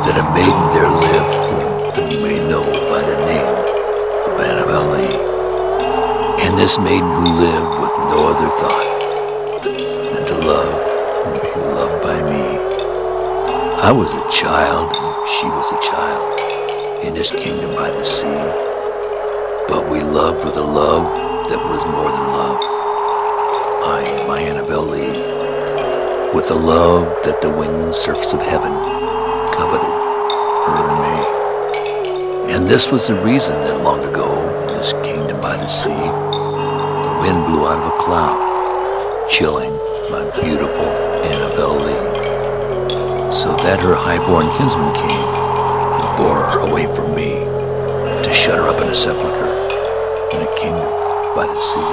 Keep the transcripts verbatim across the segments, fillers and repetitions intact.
that a maiden there lived whom you may know by the name of Annabel Lee. And this maiden who lived with no other thought than to love and be loved by me. I was a child and she was a child in this kingdom by the sea, but we loved with a love that was more than love. I, my Annabel Lee, with a love that the winged surfs of heaven coveted her and me. And this was the reason that long ago in this kingdom by the sea, the wind blew out of a cloud, chilling my beautiful Annabel Lee, so that her high-born kinsman came and bore her away from me to shut her up in a sepulchre in a kingdom by the sea.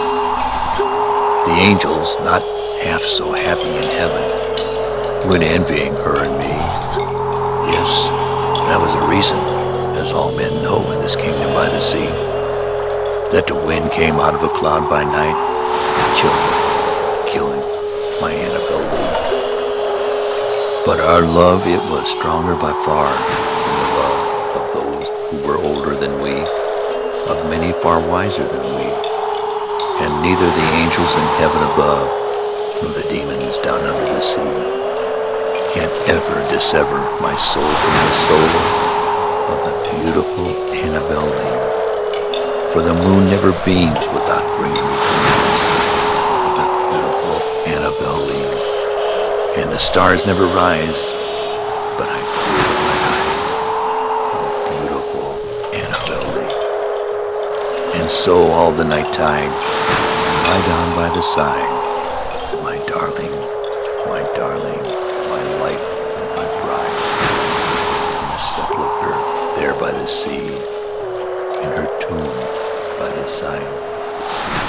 The angels, not half so happy in heaven, went envying her and me. Yes, that was the reason, as all men know in this kingdom by the sea, that the wind came out of a cloud by night, chilling, killing my Annabel Lee. But our love, it was stronger by far than the love of those who were older than we, of many far wiser than we, and neither the angels in heaven above nor the demons down under the sea can ever dissever my soul from the soul of the beautiful Annabel Lee. For the moon never beams without bringing me news of the beautiful Annabel Lee, and the stars never rise, but I feel with my eyes the beautiful Annabel Lee. And so all the night tide, I lie down by the side, my darling, my darling, my life and my bride, in a sepulchre there by the sea, in her tomb by the side of the sea.